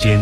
间。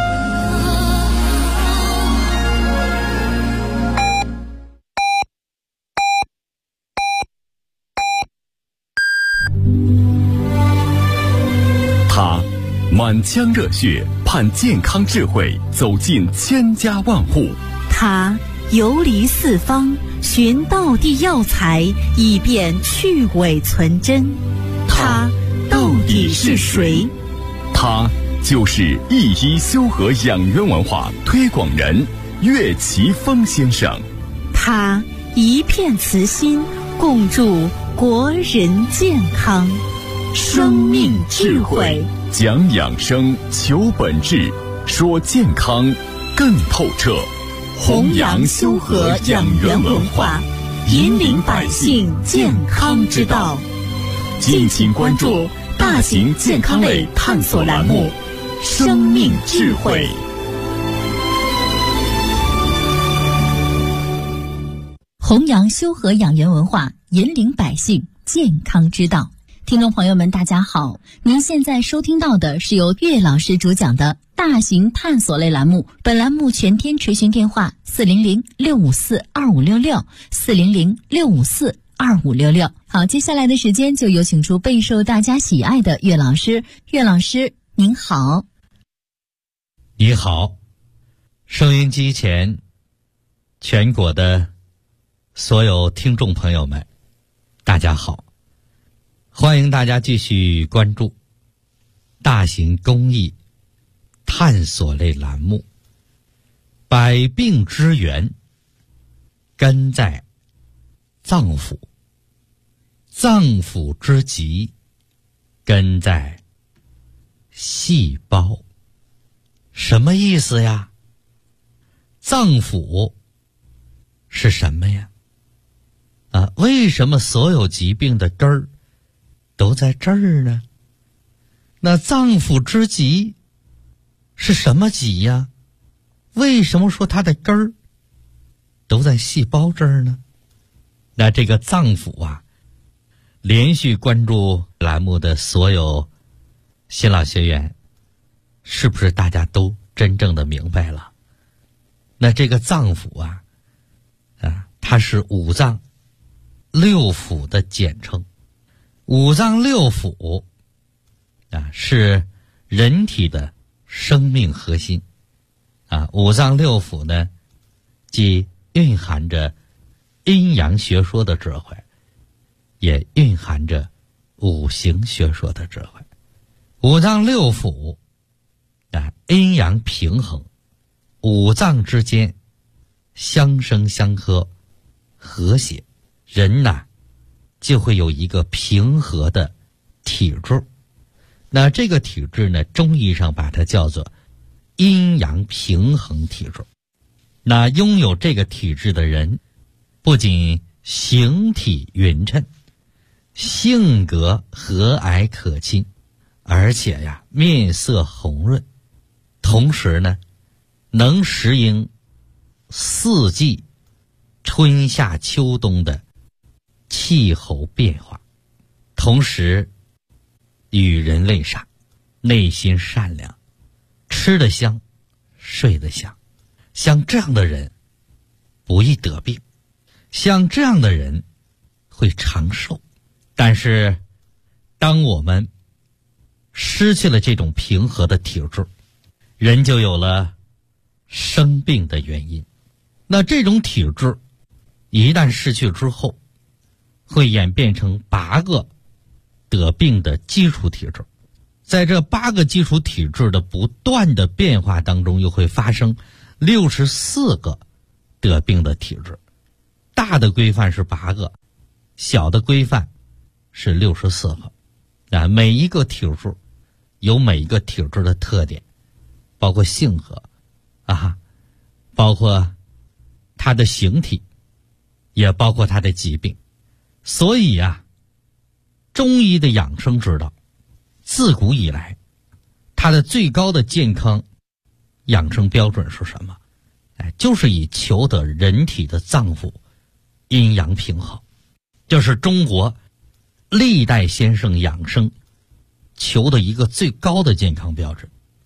他满腔热血盼健康智慧走进千家万户， 他游离四方寻道地药材，以便去伪存真。他到底是谁？ 他就是一一修和养元文化推广人岳奇峰先生。 他一片慈心，共筑国人健康。生命智慧， 讲养生，求本质，说健康更透彻。 弘扬修和养元文化，引领百姓健康之道。敬请关注大型健康类探索栏目《生命智慧》。 弘扬修和养元文化，引领百姓健康之道。听众朋友们大家好，您现在收听到的是由岳老师主讲的大型探索类栏目，本栏目全天垂询电话400-654-2566，400-654-2566。好，接下来的时间就有请出备受大家喜爱的岳老师。岳老师您好。 你好，收音机前全国的所有听众朋友们大家好，欢迎大家继续关注大型公益探索类栏目，百病之源根在脏腑，脏腑之疾根在细胞。什么意思呀？脏腑是什么呀？为什么所有疾病的根儿都在这儿呢？那脏腑之疾是什么疾呀？为什么说它的根儿都在细胞这儿呢？那这个脏腑啊，连续关注栏目的所有新老学员，是不是大家都真正的明白了？那这个脏腑啊，它是五脏六腑的简称。五脏六腑是人体的生命核心。五脏六腑呢，既蕴含着阴阳学说的智慧，也蕴含着五行学说的智慧。五脏六腑阴阳平衡，五脏之间相生相克，和谐，人就会有一个平和的体质。那这个体质呢，中医上把它叫做阴阳平衡体质。那拥有这个体质的人，不仅形体匀称，性格和蔼可亲，而且面色红润，同时呢，能适应四季春夏秋冬的气候变化，同时与人类善，内心善良，吃得香，睡得香。像这样的人不易得病，像这样的人会长寿。但是当我们失去了这种平和的体质，人就有了生病的原因。那这种体质一旦失去之后，会演变成8个得病的基础体质。在这8个基础体质的不断的变化当中，又会发生64个得病的体质。大的规范是8个，小的规范是64个。每一个体质有每一个体质的特点，包括性格包括它的形体，也包括它的疾病。所以中医的养生之道自古以来，它的最高的健康养生标准是什么？就是以求得人体的脏腑阴阳平衡。这是中国历代先生养生求的一个最高的健康标准。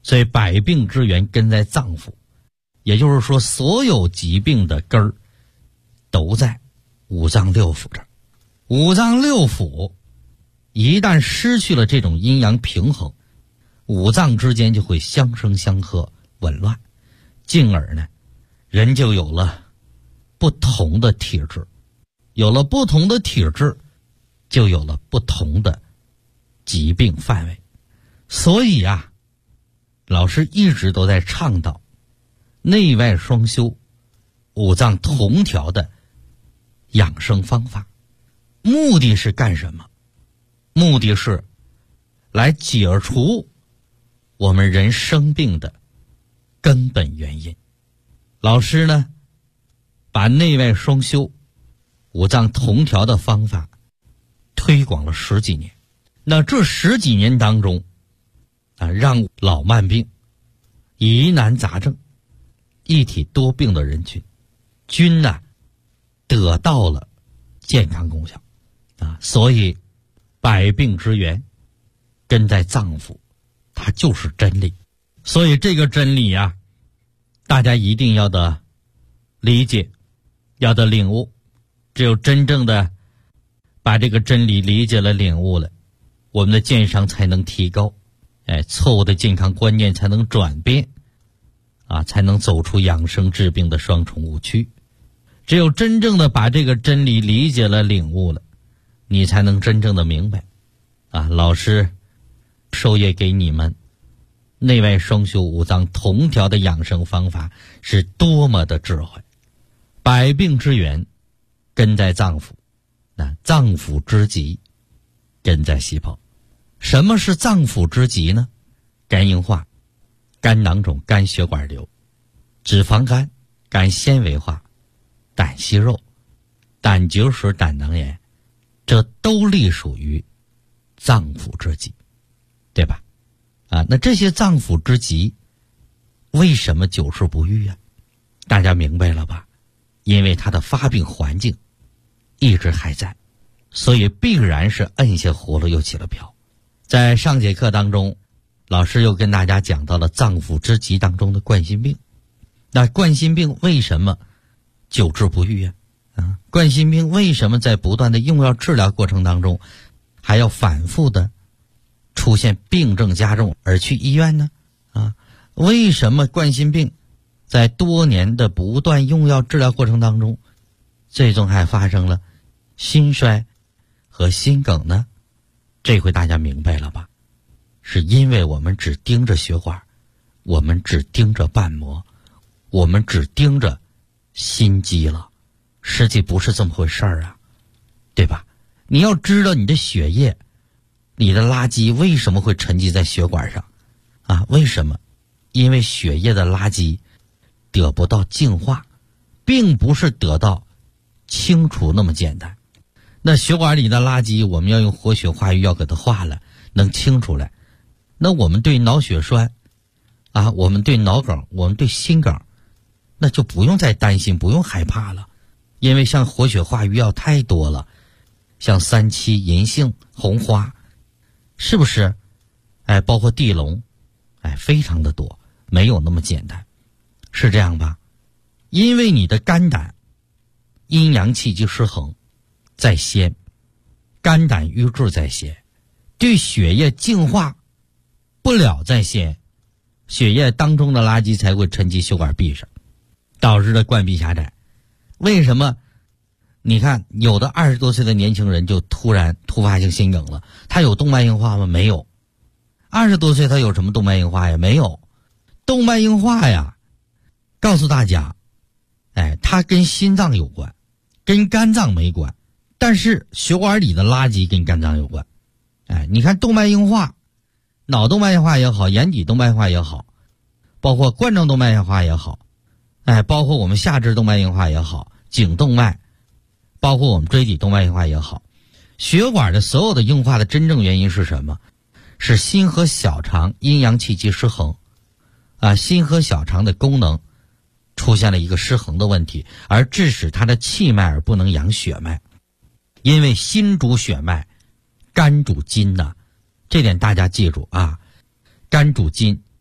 所以百病之源根在脏腑，也就是说所有疾病的根儿都在五脏六腑这儿。五脏六腑一旦失去了这种阴阳平衡，五脏之间就会相生相克，紊乱，进而呢，人就有了不同的体质，有了不同的体质，就有了不同的疾病范围。所以啊，老师一直都在倡导内外双修、五脏同调的养生方法。目的是干什么？目的是来解除我们人生病的根本原因。老师呢，把内外双修、五脏同调的方法推广了10几年。那这10几年当中让老慢病、疑难杂症、一体多病的人群均得到了健康功效所以百病之源根在脏腑，它就是真理。所以这个真理大家一定要的理解，要的领悟。只有真正的把这个真理理解了、领悟了，我们的健康才能提高，错误的健康观念才能转变才能走出养生治病的双重误区。只有真正的把这个真理理解了、领悟了，你才能真正的明白老师授业给你们内外双修、五脏同调的养生方法是多么的智慧。百病之源根在脏腑，脏腑之疾根在细胞。什么是脏腑之疾呢？肝硬化、肝囊肿、肝血管瘤、脂肪肝、肝纤维化、胆息肉、胆结石、胆囊炎，这都隶属于脏腑之疾，对吧？那这些脏腑之疾为什么久治不愈大家明白了吧？因为它的发病环境一直还在，所以必然是摁下葫芦又起了瓢。在上节课当中，老师又跟大家讲到了脏腑之疾当中的冠心病。那冠心病为什么久治不愈冠心病为什么在不断的用药治疗过程当中还要反复的出现病症加重而去医院呢？为什么冠心病在多年的不断用药治疗过程当中，最终还发生了心衰和心梗呢？这回大家明白了吧？是因为我们只盯着血管，我们只盯着瓣膜，我们只盯着心肌了，实际不是这么回事对吧？你要知道你的血液、你的垃圾为什么会沉积在血管上为什么？因为血液的垃圾得不到净化，并不是得到清除那么简单。那血管里的垃圾我们要用活血化瘀药给它化了，能清出来。那我们对脑血栓我们对脑梗、我们对心梗，那就不用再担心，不用害怕了。因为像活血化瘀药太多了，像三七、银杏、红花，是不是包括地龙非常的多，没有那么简单，是这样吧？因为你的肝胆阴阳气机失衡在先，肝胆瘀滞在先，对血液净化不了在先，血液当中的垃圾才会沉积血管壁上，导致的灌壁狭窄。为什么你看有的20多岁的年轻人就突然突发性心梗了？他有动脉硬化吗？没有。20多岁他有什么动脉硬化呀？没有。动脉硬化告诉大家它跟心脏有关，跟肝脏没关，但是血管里的垃圾跟肝脏有关。你看动脉硬化，脑动脉硬化也好，眼底动脉硬化也好，包括冠状动脉硬化也好，包括我们下肢动脉硬化也好，颈动脉，包括我们椎体动脉硬化也好，血管的所有的硬化的真正原因是什么？是心和小肠阴阳气机失衡心和小肠的功能出现了一个失衡的问题，而致使它的气脉而不能养血脉。因为心主血脉，肝主筋这点大家记住肝主筋，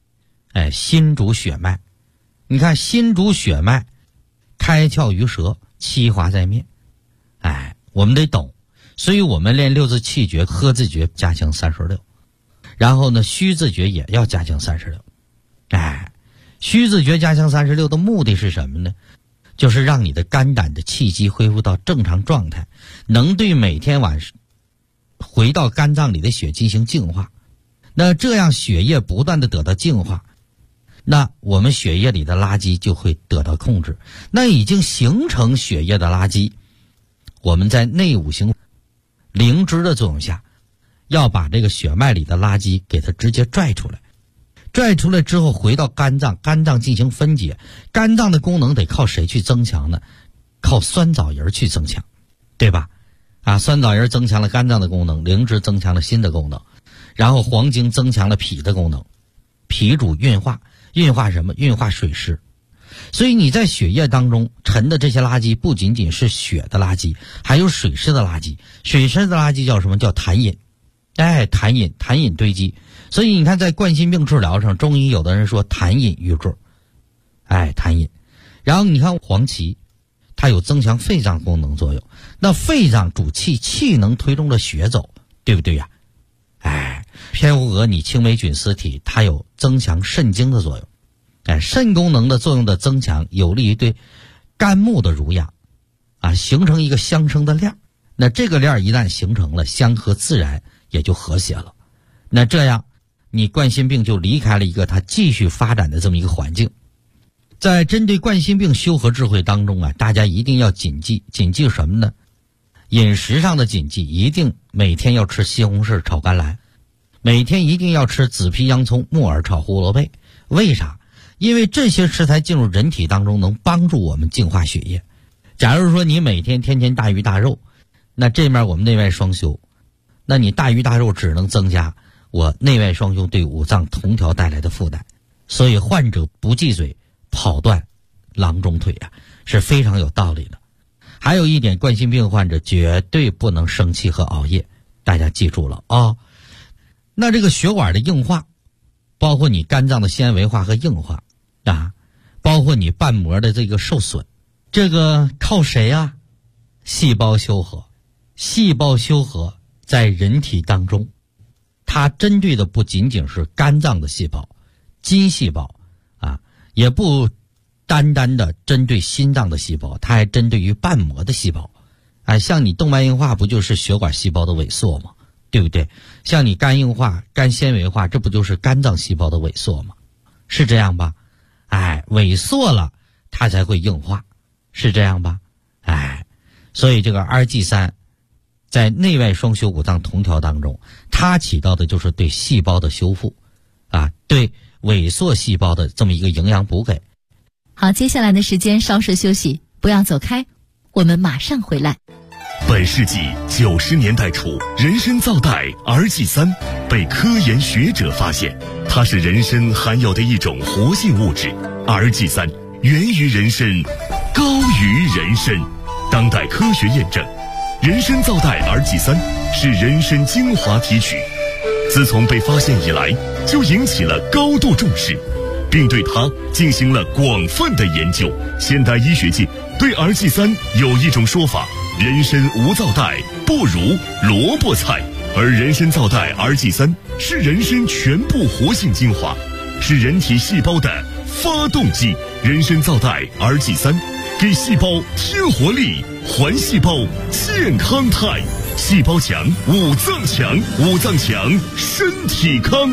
心主血脉。你看心主血脉，开窍于舌，气化在面。我们得懂，所以我们练六字气诀、呵字诀加强36，然后呢虚字诀也要加强36。虚字诀加强36的目的是什么呢？就是让你的肝胆的气机恢复到正常状态，能对每天晚上回到肝脏里的血进行净化。那这样血液不断的得到净化，那我们血液里的垃圾就会得到控制。那已经形成血液的垃圾，我们在内五行灵芝的作用下，要把这个血脉里的垃圾给它直接拽出来。拽出来之后回到肝脏，肝脏进行分解。肝脏的功能得靠谁去增强呢？靠酸枣仁去增强，对吧？酸枣仁增强了肝脏的功能，灵芝增强了心的功能，然后黄精增强了脾的功能。脾主运化，运化什么？运化水湿。所以你在血液当中沉的这些垃圾不仅仅是血的垃圾，还有水湿的垃圾。水湿的垃圾叫什么？叫痰饮。痰饮堆积。所以你看在冠心病治疗上，中医有的人说痰饮郁坠，痰饮。然后你看黄芪，它有增强肺脏功能作用。那肺脏主气，气能推动着血走，对不对呀？偏胡鹅拟青霉菌丝体，它有增强肾精的作用。肾功能的作用的增强，有利于对肝木的濡养，形成一个相生的链。那这个链一旦形成了，相合自然也就和谐了。那这样你冠心病就离开了一个它继续发展的这么一个环境。在针对冠心病修和智慧当中大家一定要谨记什么呢？饮食上的谨记，一定每天要吃西红柿炒甘蓝，每天一定要吃紫皮洋葱、木耳炒胡萝卜。为啥？因为这些食材进入人体当中能帮助我们净化血液。假如说你每天天天大鱼大肉，那这面我们内外双修，那你大鱼大肉只能增加我内外双修对五脏同调带来的负担。所以患者不忌嘴，跑断郎中腿是非常有道理的。还有一点，冠心病患者绝对不能生气和熬夜，大家记住了那这个血管的硬化，包括你肝脏的纤维化和硬化包括你瓣膜的这个受损，这个靠谁细胞修和。细胞修和在人体当中，它针对的不仅仅是肝脏的细胞、筋细胞也不单单的针对心脏的细胞，它还针对于瓣膜的细胞。像你动脉硬化不就是血管细胞的萎缩吗？对不对？像你肝硬化、肝纤维化，这不就是肝脏细胞的萎缩吗？是这样吧？萎缩了它才会硬化，是这样吧？所以这个RG3在内外双修五脏同调当中，它起到的就是对细胞的修复对萎缩细胞的这么一个营养补给。 好，接下来的时间稍事休息，不要走开，我们马上回来。 本世纪90年代初，人参皂苷 RG3 被科研学者发现，它是人参含有的一种活性物质。RG3 源于人参，高于人参。当代科学验证，人参皂苷 RG3 是人参精华提取，自从被发现以来，就引起了高度重视，并对它进行了广泛的研究。现代医学界对 RG3 有一种说法：人参无皂苷不如萝卜菜，而人参皂苷 RG3 是人参全部活性精华，是人体细胞的发动机。人参皂苷 RG3 给细胞添活力，还细胞健康态。细胞强，五脏强，五脏强，身体康。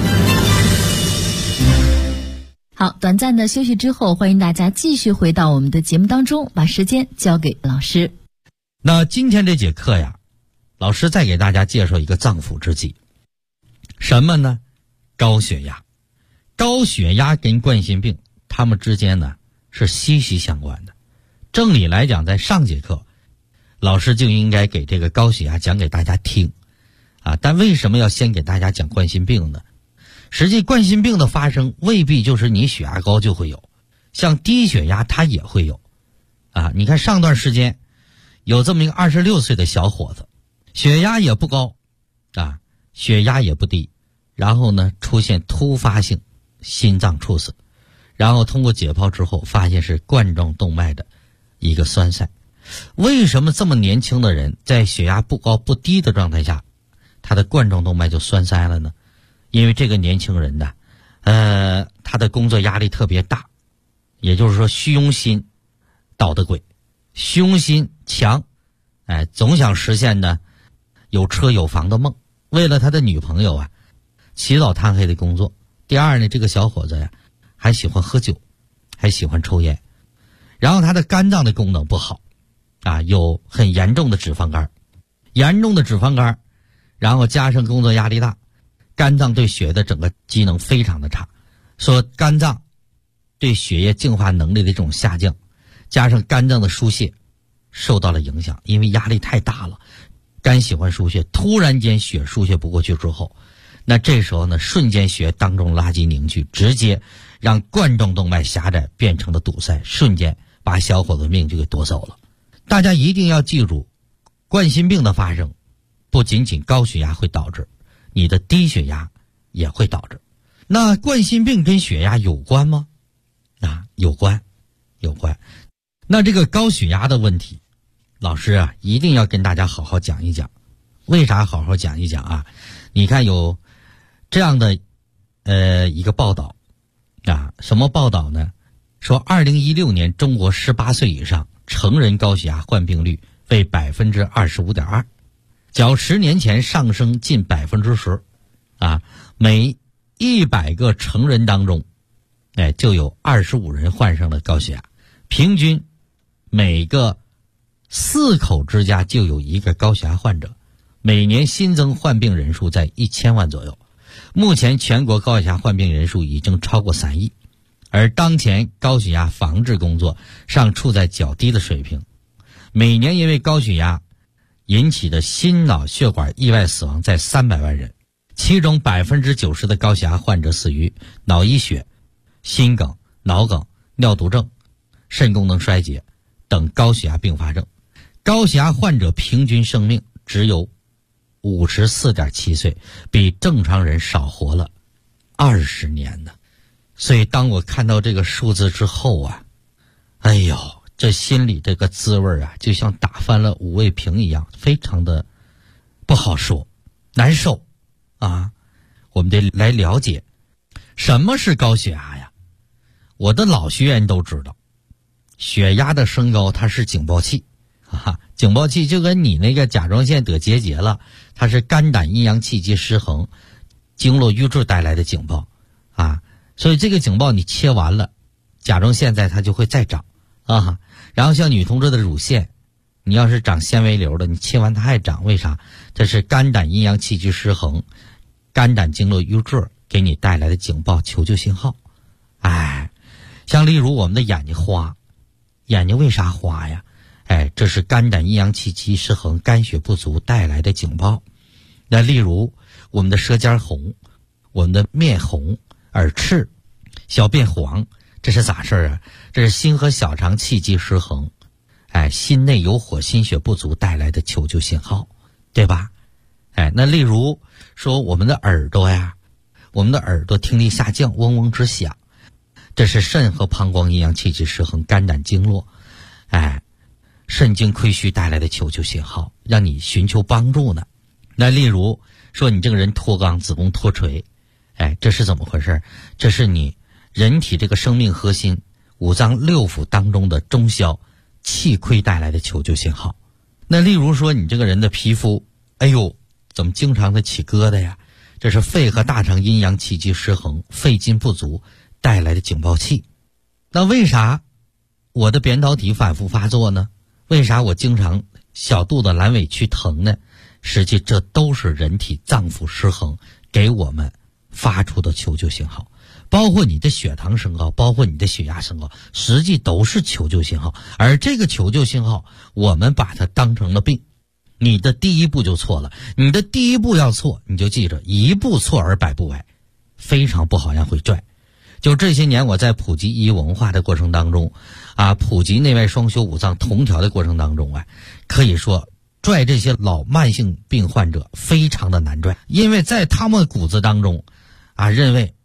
好，短暂的休息之后，欢迎大家继续回到我们的节目当中，把时间交给老师。 那今天这节课老师再给大家介绍一个脏腑之疾，什么呢？高血压。高血压跟冠心病它们之间呢是息息相关的。正理来讲，在上节课老师就应该给这个高血压讲给大家听但为什么要先给大家讲冠心病呢？实际冠心病的发生未必就是你血压高就会有，像低血压它也会有你看上段时间有这么一个26岁的小伙子，血压也不高血压也不低，然后呢出现突发性心脏猝死，然后通过解剖之后发现是冠状动脉的一个栓塞。为什么这么年轻的人在血压不高不低的状态下，他的冠状动脉就栓塞了呢？因为这个年轻人呢，他的工作压力特别大，也就是说虚荣心捣的鬼，虚荣心强，总想实现呢有车有房的梦。为了他的女朋友啊，起早贪黑的工作。第二呢，这个小伙子呀，还喜欢喝酒，还喜欢抽烟，然后他的肝脏的功能不好啊，有很严重的脂肪肝，然后加上工作压力大，肝脏对血的整个机能非常的差，说肝脏对血液净化能力的这种下降，加上肝脏的输血受到了影响，因为压力太大了，肝喜欢输血，突然间血输血不过去之后，那这时候呢，瞬间血当中垃圾凝聚，直接让冠状动脉狭窄变成了堵塞，瞬间把小伙子命就给夺走了。大家一定要记住，冠心病的发生不仅仅高血压会导致，你的低血压也会导致。那冠心病跟血压有关吗？有关。那这个高血压的问题，老师啊一定要跟大家好好讲一讲。为啥好好讲一讲啊？你看有这样的一个报道啊，什么报道呢？说2016年中国18岁以上成人高血压患病率为 25.2%， 较10年前上升近 10%啊，每100个成人当中就有25人患上了高血压，平均每个4口之家就有一个高血压患者，每年新增患病人数在1000万左右。目前全国高血压患病人数已经超过3亿，而当前高血压防治工作尚处在较低的水平，每年因为高血压引起的心脑血管意外死亡在300万人，其中 90% 的高血压患者死于脑溢血、心梗、脑梗、尿毒症、肾功能衰竭等高血压并发症。高血压患者平均生命只有54.7岁，比正常人少活了20年呢。所以当我看到这个数字之后啊，哎呦，这心里这个滋味啊，就像打翻了五味瓶一样，非常的不好说，难受啊。我们得来了解什么是高血压呀。我的老学员都知道，血压的升高它是警报器警报器就跟你那个甲状腺得结节了，它是肝胆阴阳气机失衡、经络瘀滞带来的警报啊。所以这个警报你切完了，甲状腺在它就会再长啊。然后像女同志的乳腺，你要是长纤维瘤的，你切完它还长，为啥？这是肝胆阴阳气机失衡、肝胆经络瘀滞给你带来的警报求救信号。像例如我们的眼睛花，眼睛为啥花呀？这是肝胆阴阳气机失衡、肝血不足带来的警报。那例如我们的舌尖红，我们的面红、耳赤、小便黄，这是咋事儿啊？这是心和小肠气机失衡，心内有火、心血不足带来的求救信号，对吧？那例如说我们的耳朵呀，我们的耳朵听力下降，嗡嗡直响，这是肾和膀胱阴阳气机失衡、肝胆经络肾经亏虚带来的求救信号，让你寻求帮助呢。那例如说你这个人脱肛、子宫脱垂，这是怎么回事？这是你人体这个生命核心五脏六腑当中的中消气亏带来的求救信号。那例如说你这个人的皮肤，怎么经常的起疙瘩呀？这是肺和大肠阴阳气机失衡、肺筋不足带来的警报器。那为啥我的扁桃体反复发作呢？为啥我经常小肚子阑尾区疼呢？实际这都是人体脏腑失衡给我们发出的求救信号。包括你的血糖升高，包括你的血压升高，实际都是求救信号。而这个求救信号我们把它当成了病，你的第一步就错了。你的第一步要错，你就记着一步错而百步歪，非常不好让会拽。就这些年我在普及医文化的过程当中普及内外双修五脏同调的过程当中可以说拽这些老慢性病患者非常的难拽，因为在他们骨子当中认为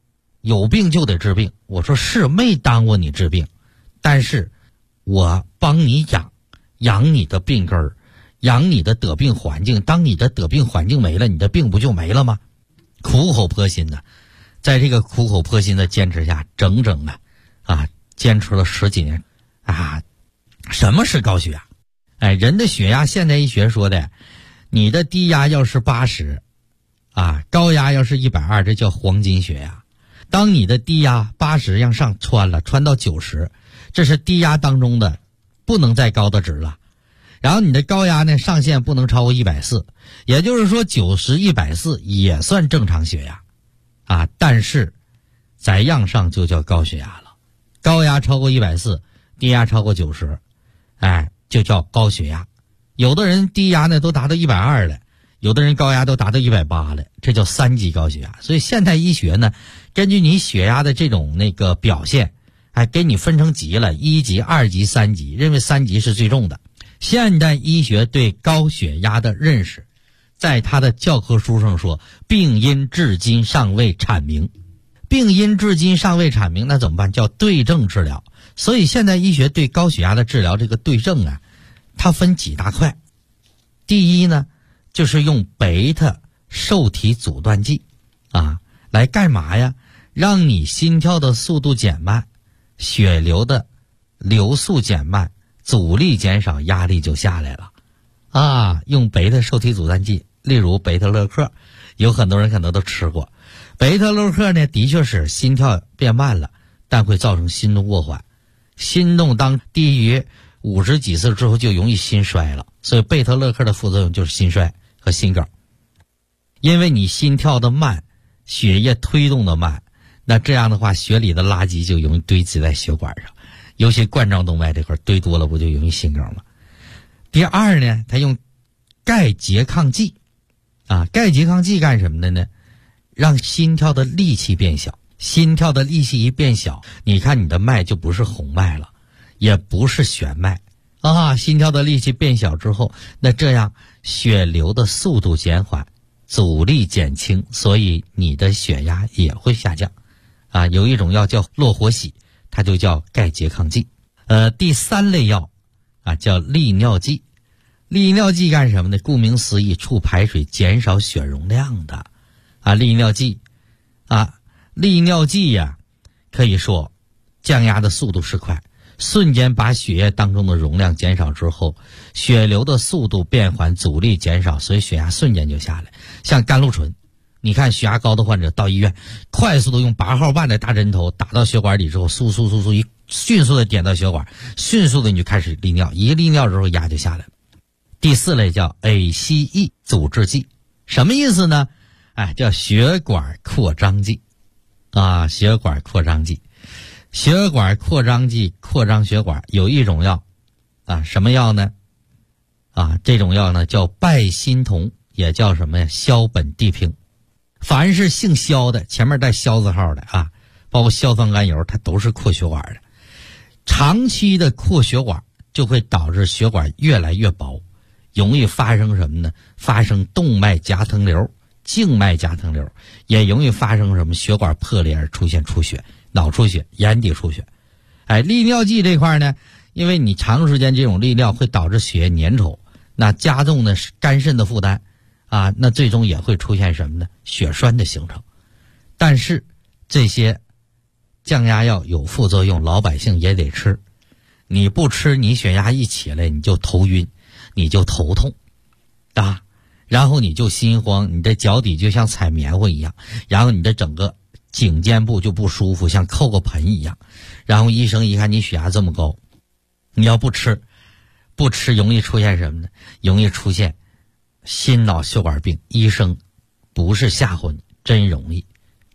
有病就得治病。我说是，没耽误你治病，但是我帮你养你的病根儿，养你的得病环境。当你的得病环境没了，你的病不就没了吗？苦口婆心的，在这个苦口婆心的坚持下，整整坚持了10几年啊。什么是高血压？人的血压现代医学说的，你的低压要是80高压要是120，这叫黄金血压。当你的低压80向上穿到90，这是低压当中的不能再高的值了。然后你的高压呢，上限不能超过140，也就是说90、140也算正常血压但是再向上就叫高血压了。高压超过140，低压超过90，就叫高血压。有的人低压呢都达到120了，有的人高压都达到180了，这叫3级高血压。所以现代医学呢，根据你血压的这种表现，给你分成级了，1级、2级、3级，认为3级是最重的。现代医学对高血压的认识，在他的教科书上说，病因至今尚未阐明。病因至今尚未阐明，那怎么办？叫对症治疗。所以现代医学对高血压的治疗，这个对症它分几大块。第一呢，就是用贝塔受体阻断剂来干嘛呀？让你心跳的速度减慢，血流的流速减慢，阻力减少，压力就下来了用贝塔受体阻断剂，例如贝塔乐克，有很多人可能都吃过。贝塔乐克呢，的确是心跳变慢了，但会造成心动过缓。心动当低于50几次之后就容易心衰了，所以贝塔乐克的副作用就是心衰和心梗。因为你心跳的慢，血液推动的慢，那这样的话血里的垃圾就容易堆积在血管上，尤其冠状动脉这块堆多了，不就容易心梗吗？第二呢，它用钙拮抗剂钙拮抗剂干什么的呢？让心跳的力气变小。心跳的力气一变小，你看你的脉就不是红脉了，也不是弦脉心跳的力气变小之后，那这样血流的速度减缓，阻力减轻，所以你的血压也会下降有一种药叫洛活喜，它就叫钙拮抗剂。第3类药叫利尿剂。利尿剂干什么呢？顾名思义，促排水，减少血容量的利尿剂利尿剂可以说降压的速度是快，瞬间把血液当中的容量减少之后，血流的速度变缓，阻力减少，所以血压瞬间就下来。像甘露醇，你看血压高的患者到医院，快速的用8号半的大针头打到血管里之后，迅速的点到血管，迅速的你就开始利尿，一利尿之后压就下来了。第4类叫 ACE 阻滞剂，什么意思呢？叫血管扩张剂血管扩张剂。血管扩张剂扩张血管，有一种药什么药呢？这种药呢叫拜心酮，也叫什么呀？硝苯地平。凡是姓硝的，前面带硝字号的包括硝酸甘油，它都是扩血管的。长期的扩血管就会导致血管越来越薄，容易发生什么呢？发生动脉夹层瘤、静脉夹层瘤，也容易发生什么？血管破裂而出现出血、脑出血、眼底出血。利尿剂这块呢，因为你长时间这种利尿会导致血液粘稠，那加重呢肝肾的负担那最终也会出现什么呢？血栓的形成。但是这些降压药有副作用，老百姓也得吃。你不吃，你血压一起来你就头晕，你就头痛然后你就心慌，你的脚底就像踩棉花一样，然后你的整个颈肩部就不舒服，像扣个盆一样。然后医生一看你血压这么高，你要不吃容易出现什么呢？容易出现心脑血管病。医生不是吓唬你，真容易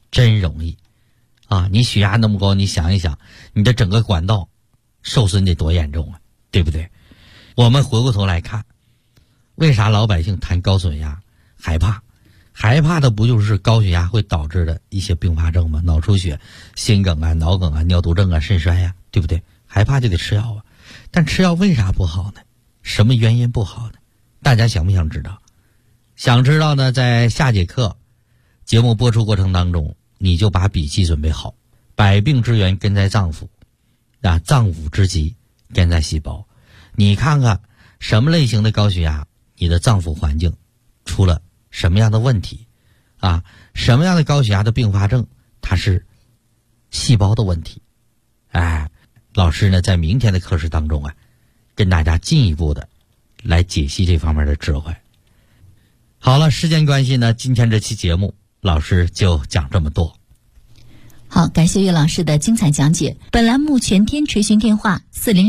你血压那么高，你想一想你的整个管道受损得多严重对不对？我们回过头来看，为啥老百姓谈高血压害怕的不就是高血压会导致的一些并发症吗？脑出血、心梗脑梗尿毒症肾衰对不对？害怕就得吃药但吃药为啥不好呢？什么原因不好呢？大家想不想知道？想知道呢，在下节课节目播出过程当中， 你就把笔记准备好。百病之源根在脏腑啊，脏腑之疾根在细胞。你看看什么类型的高血压，你的脏腑环境出了什么样的问题啊？什么样的高血压的并发症，它是细胞的问题。老师呢在明天的课时当中跟大家进一步的来解析这方面的智慧。好了，时间关系呢，今天这期节目老师就讲这么多。 好，感谢岳老师的精彩讲解。本栏目全天垂询电话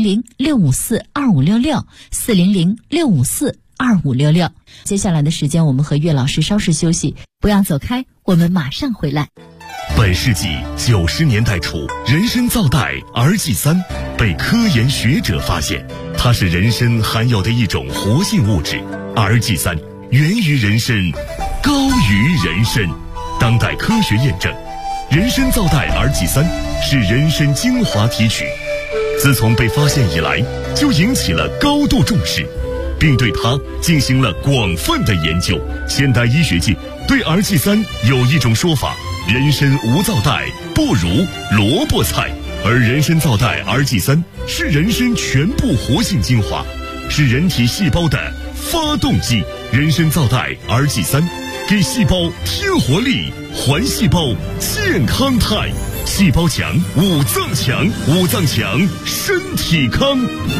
400-654-2566，400-654-2566。接下来的时间我们和岳老师稍事休息，不要走开，我们马上回来。 本世纪90年代初，人参皂苷儿剂3被科研学者发现，它是人参含有的一种活性物质。儿剂3源于人参，高于人参。当代科学验证，人参皂苷儿剂3是人参精华提取，自从被发现以来，就引起了高度重视，并对它进行了广泛的研究。现代医学界对儿剂3有一种说法：人参无皂苷不如萝卜菜，而人参皂苷儿剂3是人参全部活性精华，是人体细胞的发动机。人参皂苷儿剂3给细胞添活力，还细胞健康态。细胞强，五脏强，五脏强，身体康。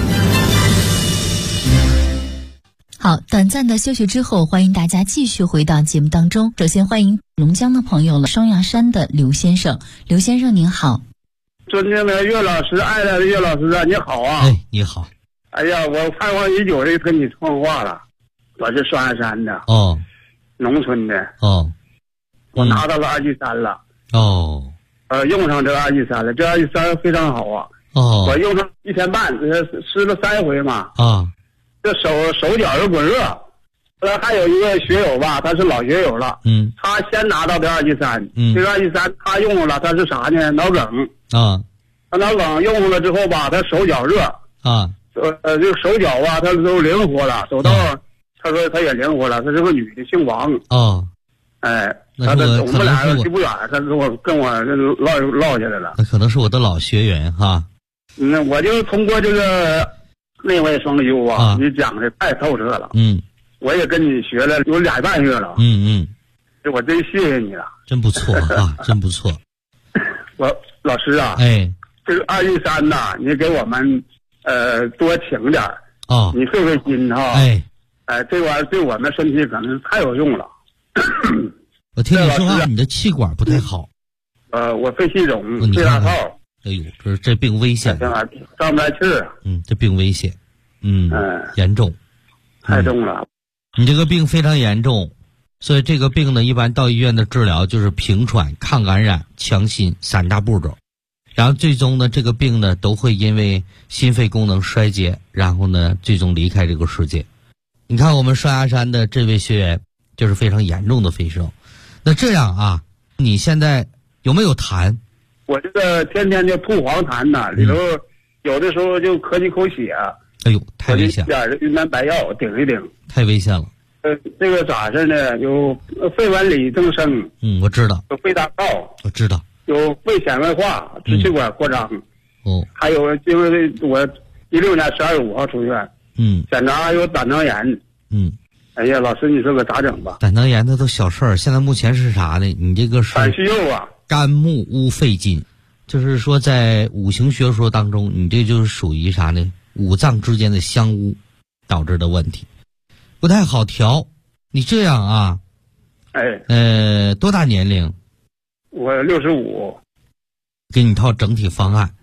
好，短暂的休息之后，欢迎大家继续回到节目当中。首先欢迎龙江的朋友了，双鸭山的刘先生。刘先生您好。 尊敬的岳老师，爱来的岳老师啊，你好啊！ 你好。 哎呀，我盼望已久的跟你通话了。我是双鸭山的农村的我拿到了儿剂3了用上这个儿剂3了，这儿剂3非常好啊我用上1天半，吃了3回嘛这手脚就滚热。后来还有一个学友吧，他是老学友了他先拿到的儿剂3这个儿剂3他用上了，他是啥呢？脑梗他脑梗用上了之后吧，他手脚热这个手脚啊他都灵活了，走道他说他也灵活了，他是个女的，姓王我们俩去不远，他跟我唠下来了。 那可能是我的老学员哈。 我就通过这个内外双修你讲的太透彻了我也跟你学了有2半月了我真谢谢你了， 真不错真不错。 我老师啊这个儿剂3呐，你给我们多请点你费心这玩意儿对我们身体可能太有用了我听你说话你的气管不太好我肺气肿肺大套哎呦这病危险上不来气儿这病危险严重太重了你这个病非常严重，所以这个病呢一般到医院的治疗就是平喘、抗感染、强心3大步骤，然后最终呢这个病呢都会因为心肺功能衰竭，然后呢最终离开这个世界。你看我们双鸭山的这位学员就是非常严重的肺症。那这样你现在有没有痰？ 我这个天天就吐黄痰呐里头有的时候就咳几口血哎呦太危险了， 点云南白药顶一顶， 太危险了这个咋事呢？有肺管里增生我知道， 有肺大套我知道， 有肺纤维化、支气管扩张还有因为我16年12月5号出院检查还有胆囊炎哎呀老师你说可咋整吧？ 胆囊炎它都小事儿，现在目前是啥呢？你这个是胆虚右肝木乌肺金，就是说在五行学说当中你这就是属于啥呢？五脏之间的相污导致的问题，不太好调。你这样多大年龄？ 我65。 给你套整体方案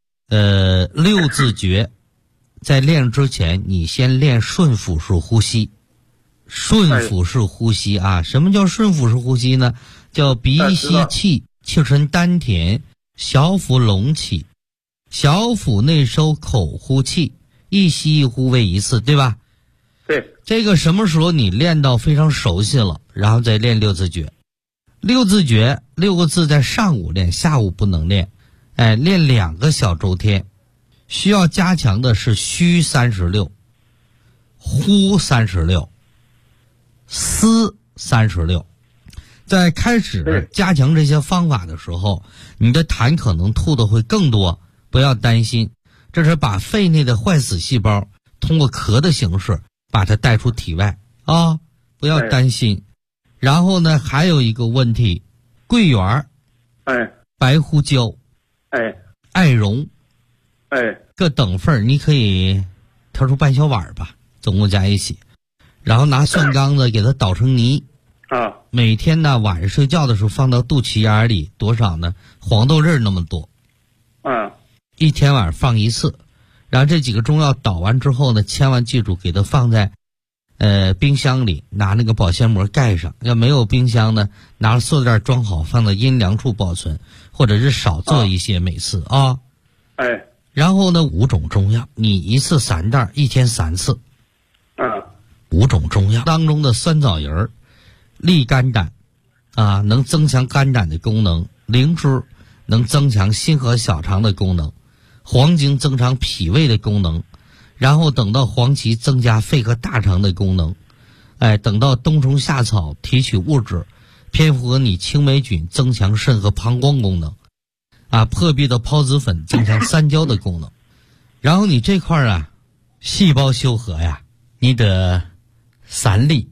，6字诀，在练之前你先练顺腹式呼吸。顺腹式呼吸什么叫顺腹式呼吸呢？叫鼻吸气，气沉丹田，小腹隆起，小腹内收，口呼气，一吸一呼为一次，对吧？ 对。 这个什么时候你练到非常熟悉了，然后再练6字诀。6字诀6个字在上午练，下午不能练。练2个小周天。需要加强的是虚36，呼36，思36。 在开始加强这些方法的时候，你的痰可能吐的会更多，不要担心，这是把肺内的坏死细胞通过咳的形式把它带出体外啊，不要担心。然后呢，还有一个问题，桂圆、白胡椒、艾绒，各等份你可以调出半小碗吧，总共加一起，然后拿蒜缸子给它捣成泥。每天呢晚上睡觉的时候放到肚脐眼里，多少呢？黄豆粒那么多。一天晚上放一次，然后这几个中药捣完之后呢，千万记住给它放在冰箱里，拿那个保鲜膜盖上。要没有冰箱呢，拿塑料袋装好，放到阴凉处保存，或者是少做一些每次啊。然后呢，5种中药，你一次3袋，一天3次。5种中药当中的酸枣仁利肝胆啊，能增强肝胆的功能；灵芝能增强心和小肠的功能；黄精增强脾胃的功能；然后等到黄芪增加肺和大肠的功能；等到冬虫夏草提取物质；偏附和你青霉菌增强肾和膀胱功能；破壁的孢子粉增强三焦的功能。然后你这块啊，细胞修和呀，你得3粒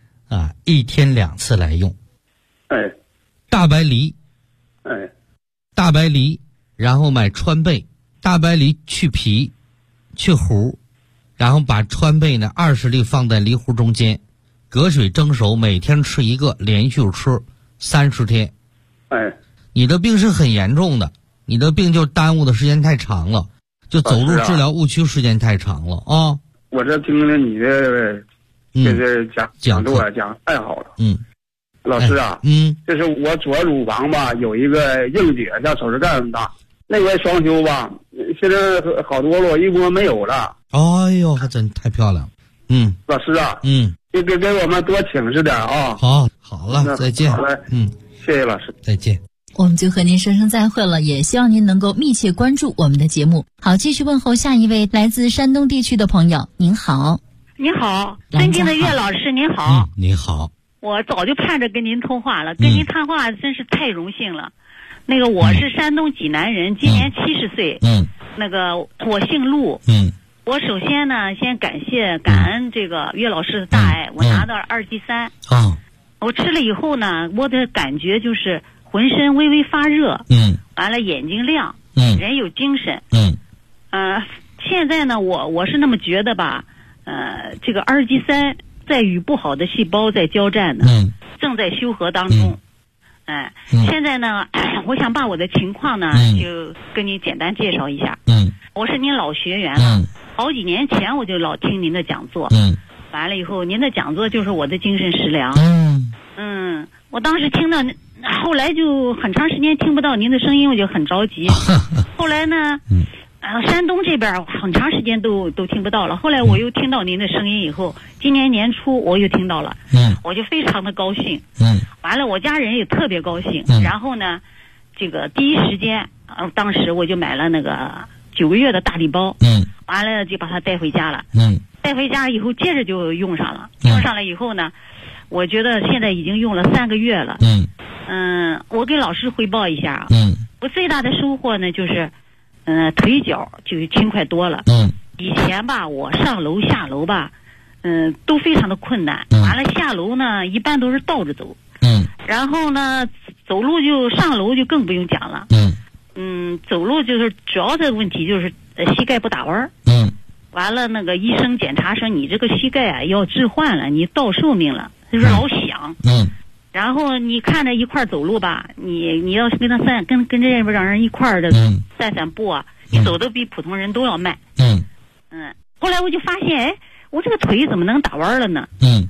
，1天2次来用。大白梨，大白梨，然后买川贝，大白梨去皮去核，然后把川贝呢20粒放在梨核中间，隔水蒸熟，每天吃1个，连续吃30天。你的病是很严重的，你的病就耽误的时间太长了，就走入治疗误区时间太长了啊。 我这听了你的这是讲座讲太好了。老师啊，这是我左乳房吧有一个硬结，像手指盖那么大，那个装修吧，现在好多了，一锅没有了。 哎呦，还真太漂亮。 老师啊，给我们多请示点啊。 好了，再见。 好嘞，谢谢老师， 再见。 我们就和您说声再会了，也希望您能够密切关注我们的节目。好，继续问候下一位来自山东地区的朋友。您好。 您好，尊敬的岳老师，您好。 您好。 我早就盼着跟您通话了，跟您谈话真是太荣幸了。那个我是山东济南人，今年70岁。那个我姓陆。我首先呢，先感恩这个岳老师的大爱，我拿到2剂3。我吃了以后呢，我的感觉就是浑身微微发热。完了眼睛亮。人有精神。现在呢，我是那么觉得吧，这个2剂3在与不好的细胞在交战呢，正在修和当中。现在呢，我想把我的情况呢，就跟您简单介绍一下。我是您老学员了，好几年前我就老听您的讲座。完了以后，您的讲座就是我的精神食粮。我当时听到，后来就很长时间听不到您的声音，我就很着急。后来呢，山东这边很长时间都听不到了。后来我又听到您的声音以后，今年年初我又听到了。我就非常的高兴。完了我家人也特别高兴。然后呢，这个第一时间，当时我就买了那个9个月的大礼包。完了就把它带回家了。带回家以后接着就用上了。用上了以后呢，我觉得现在已经用了3个月了。我给老师汇报一下。我最大的收获呢就是，腿脚就轻快多了。以前吧，我上楼下楼吧，都非常的困难。完了下楼呢，一般都是倒着走。然后呢，走路就上楼就更不用讲了。走路就是主要的问题就是膝盖不打弯。完了那个医生检查说你这个膝盖啊要置换了，你到寿命了，就是老响。然后你看着一块走路吧，你要是跟他跟这边让人一块的散步啊，你走的比普通人都要慢。后来我就发现，哎，我这个腿怎么能打弯了呢？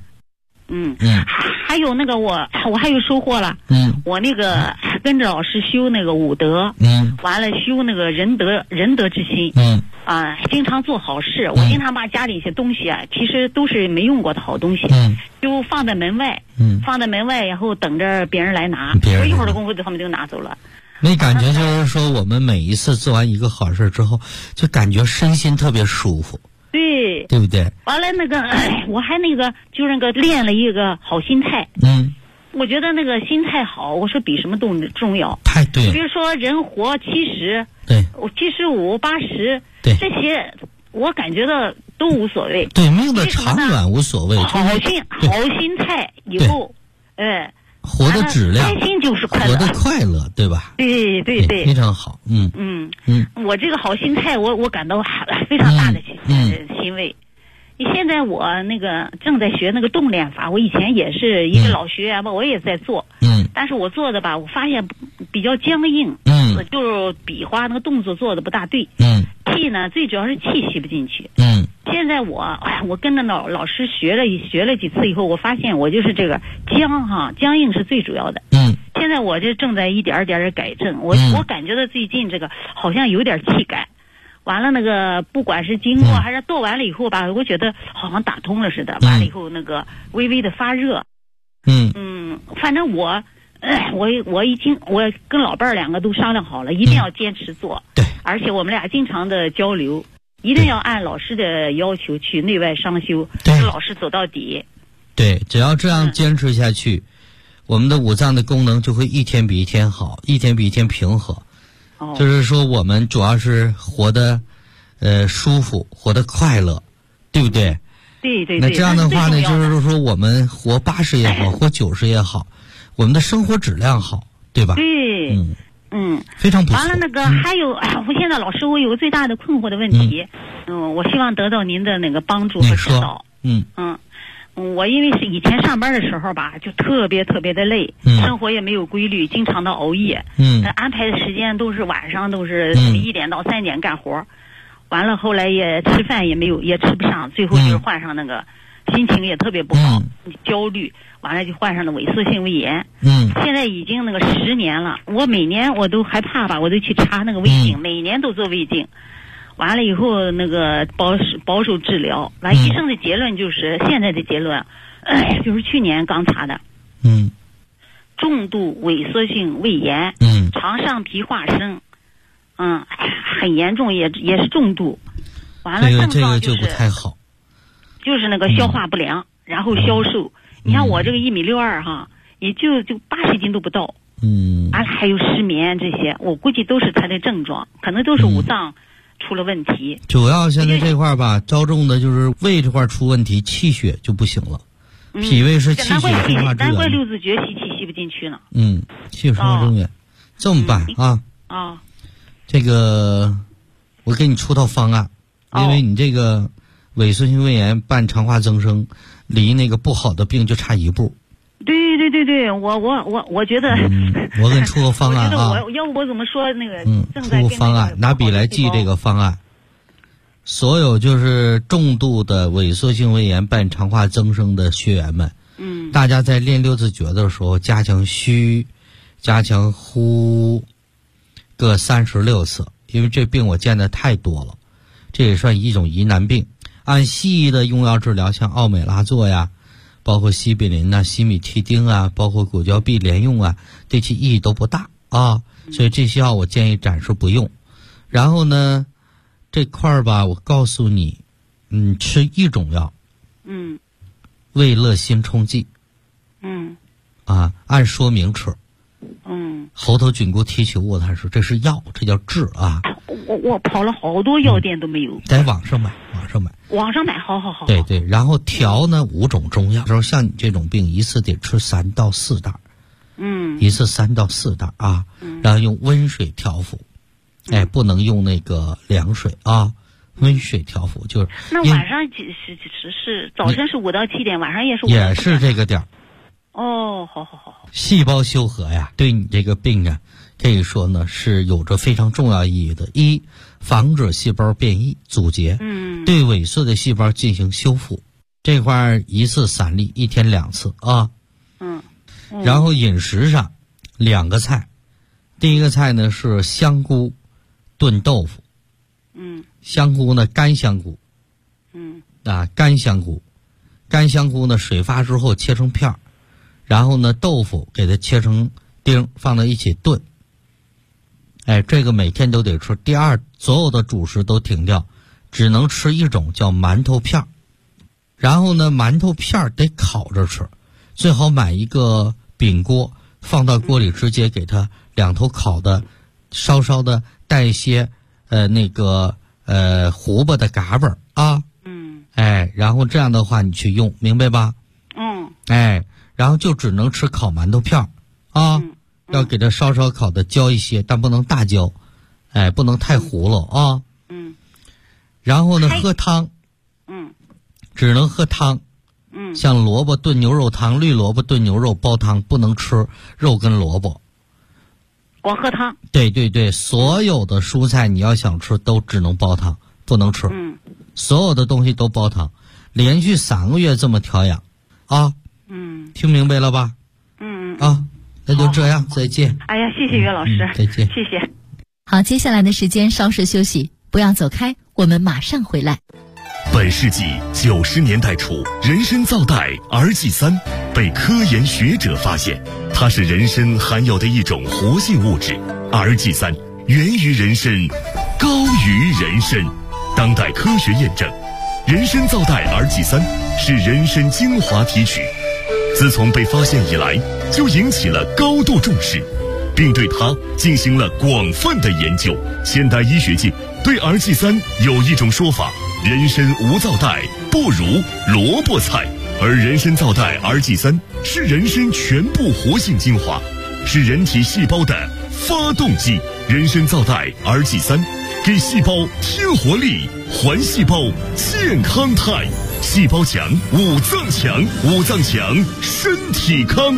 还有那个我还有收获了。我那个跟着老师修那个武德。完了修那个仁德之心。经常做好事。我经常把家里一些东西啊，其实都是没用过的好东西，就放在门外。放在门外，然后等着别人来拿。我一会儿的功夫，他们就拿走了。 那感觉就是说，我们每一次做完一个好事之后，就感觉身心特别舒服。 对， 对不对？ 完了那个，我还那个就那个练了一个好心态。 我觉得那个心态好，我说比什么都重要。 太对了。 比如说人活70， 对 ，75、80， 对， 这些我感觉到都无所谓。 对，命的长短无所谓。 好心态以后， 活的质量， 开心就是快乐， 活的快乐，对吧？ 对， 非常好。 我这个好心态，我感到非常大的欣慰。现在我那个正在学那个动练法，我以前也是一个老学员吧，我也在做。但是我做的吧，我发现比较僵硬。就是笔画那个动作做的不大对。气呢，最主要是气吸不进去。现在我跟着老师学了几次以后，我发现我就是这个僵硬是最主要的。现在我这正在一点点改正。我感觉到最近这个好像有点气感。完了那个不管是经络还是做完了以后吧，我觉得好像打通了似的。完了以后那个微微的发热。反正我跟老伴儿2个都商量好了，一定要坚持做。 对， 而且我们俩经常的交流，一定要按老师的要求去内外双修，跟老师走到底。 对，只要这样坚持下去，我们的五脏的功能就会一天比一天好，一天比一天平和。就是说我们主要是活得舒服，活得快乐，对不对？ 对。 那这样的话呢，就是说我们活80也好，活90也好，我们的生活质量好，对吧？ 对。 非常不错。 完了那个还有，我现在老师我有个最大的困惑的问题，我希望得到您的那个帮助和指导。我因为是以前上班的时候吧，就特别的累，生活也没有规律，经常的熬夜。安排的时间都是晚上，都是11点到3点干活。完了后来也吃饭也吃不上，最后就是患上那个心情也特别不好，焦虑，完了就患上了萎缩性胃炎。现在已经那个10年了，我每年我都害怕吧，我都去查那个胃镜，每年都做胃镜。完了以后那个保守治疗，完医生的结论就是现在的结论，就是去年刚查的，重度萎缩性胃炎，肠上皮化生，很严重，也是重度。完了症状就不太好， 就是那个消化不良，然后消瘦。你看我这个1.62米哈，也就80斤都不到。完了还有失眠这些，我估计都是他的症状，可能都是五脏出了问题。 主要现在这块吧，着重的就是胃这块出问题，气血就不行了。脾胃是气血生化之源， 难怪六字诀吸不进去呢。 气血生化之源。这么办啊？这个我给你出套方案，因为你这个萎缩性胃炎伴肠化增生，离那个不好的病就差一步。 对，我觉得， 我给你出个方案啊！ 要不我怎么说那个？ 出个方案，拿笔来记这个方案。所有就是重度的萎缩性胃炎伴肠化增生的学员们，大家在练六字诀的时候，加强虚，加强呼，各36次，因为这病我见的太多了，这也算一种疑难病。按西医的用药治疗，像奥美拉唑呀，包括西比林西米替丁啊，包括骨胶娣连用啊，对其意义都不大啊，所以这些药我建议暂时不用。然后呢，这块儿吧，我告诉你，吃一种药，胃乐心冲剂，按说明吃，猴头菌菇提取物，他说这是药，这叫治啊。 我跑了好多药店都没有， 在网上买，好。对，然后调呢5种中药，说像你这种病，一次得吃3到4袋，一次3到4袋啊，然后用温水调服，不能用那个凉水啊，温水调服就是。 那晚上是早晨是5到7点，晚上也是5到7点。 也是这个点儿。 哦，好。 细胞修和呀，对你这个病啊，可以说呢是有着非常重要意义的。一，防止细胞变异阻结，对萎缩的细胞进行修复。这块一次3粒，1天2次啊。然后饮食上2个菜，第一个菜呢是香菇炖豆腐。香菇呢干香菇。干香菇呢水发之后切成片儿。然后呢，豆腐给它切成丁，放到一起炖。这个每天都得吃。第二，所有的主食都停掉，只能吃一种叫馒头片儿。然后呢，馒头片儿得烤着吃，最好买一个比饼锅，放到锅里直接给它两头烤的，稍稍的带一些胡巴的嘎巴啊。然后这样的话你去用，明白吧？然后就只能吃烤馒头片啊，要给它稍稍烤的焦一些，但不能大焦，不能太糊了啊。然后呢，喝汤，只能喝汤。像萝卜炖牛肉汤、绿萝卜炖牛肉煲汤，不能吃肉跟萝卜， 光喝汤。 对，所有的蔬菜你要想吃都只能煲汤，不能吃。所有的东西都煲汤，连续3个月这么调养啊。听明白了吧？那就这样，再见。 哎呀，谢谢岳老师， 再见， 谢谢。 好，接下来的时间稍事休息，不要走开，我们马上回来。 本世纪90年代初，人参皂苷儿祭3被科研学者发现，它是人参含有的一种活性物质。儿祭3源于人参，高于人参。当代科学验证，人参皂苷儿祭3是人参精华提取，自从被发现以来，就引起了高度重视，并对它进行了广泛的研究。现代医学界对儿祭3有一种说法：人参无皂苷，不如萝卜菜。而人参皂苷儿祭3是人参全部活性精华，是人体细胞的发动机。人参皂苷儿祭3给细胞添活力，还细胞健康态。细胞强，五脏强，五脏强，身体康。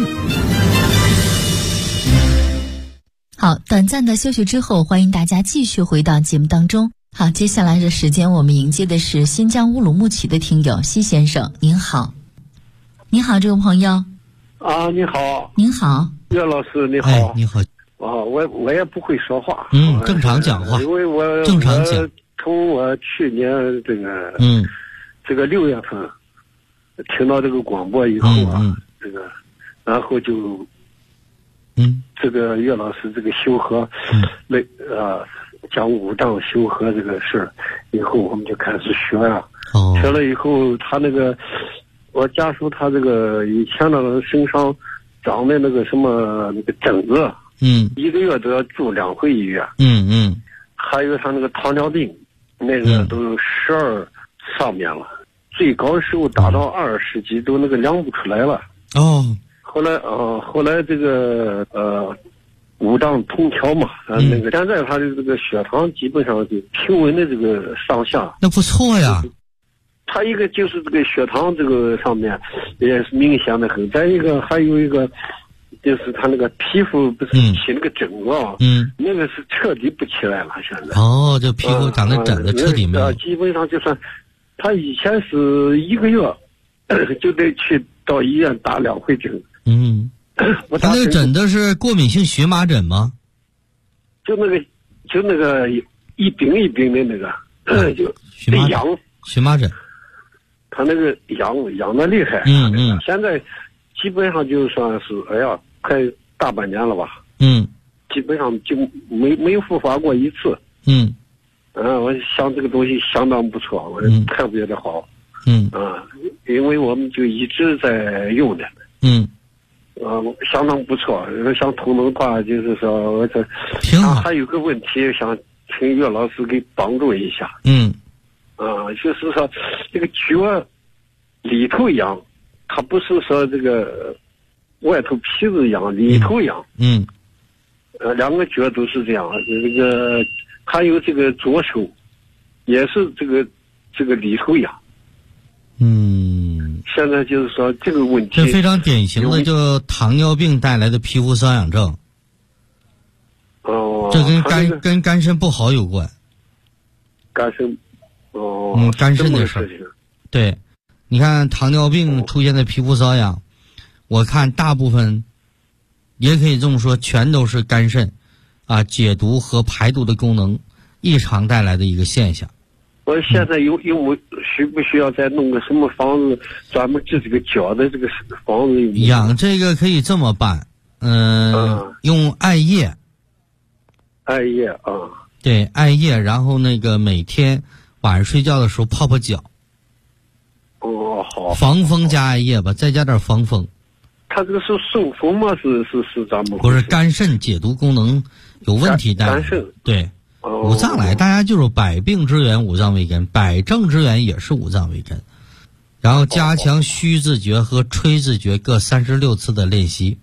好，短暂的休息之后，欢迎大家继续回到节目当中。好，接下来的时间我们迎接的是新疆乌鲁木齐的听友西先生，您好。您好，这位朋友。 你好。 您好， 岳老师，你好。 你好。 我也不会说话。 正常讲话。 因为我正常讲。 从我去年这个6月份听到这个广播以后然后就这个岳老师这个修和讲五脏修和这个事儿以后，我们就开始学呀。学了以后，他那个我家属他这个以前的身上长的那个什么那个疹子，一个月都要住2回医院。还有他那个糖尿病，那个都12上面了，最高时候达到20几，都那个量不出来了。后来这个五脏通调嘛，那个现在他的这个血糖基本上就平稳的这个上下。 那不错呀。 他一个就是这个血糖这个上面也是明显的很，再一个还有一个就是他那个皮肤不是起那个疹啊，那个是彻底不起来了，现在。 这皮肤长的疹子彻底没有。 基本上就算他以前是1个月就得去到医院打2回针。 他那个疹子是过敏性荨麻疹吗？ 就那个一柄一柄的那个，就痒。 荨麻疹。 他那个痒的厉害。现在基本上就算是快大半年了吧。基本上就没复发过一次。我想这个东西相当不错，我特别的好。因为我们就一直在用的。相当不错。想通的话，就是说我这还有个问题想请岳老师给帮助一下。就是说这个脚里头痒，它不是说这个外头皮子痒，里头痒。2个脚都是这样。这个还有这个左手也是这个里头痒。现在就是说这个问题， 这非常典型的就糖尿病带来的皮肤瘙痒症。这跟肝肾不好有关。 肝肾。 肝肾的事儿。对，你看糖尿病出现的皮肤瘙痒，我看大部分也可以这么说，全都是肝肾解毒和排毒的功能异常带来的一个现象。 我现在需不需要再弄个什么方子专门治这个脚的这个方子？ 养这个可以这么办，用艾叶。 艾叶对，艾叶，然后那个每天晚上睡觉的时候泡泡脚。 好。 防风加艾叶吧，再加点防风。 他这个是受风吗？是咱们不是肝肾解毒功能有问题的。 肝肾对，五脏来，大家就是百病之源五脏为根，百症之源也是五脏为根。然后加强虚字诀和吹字诀各36次的练习。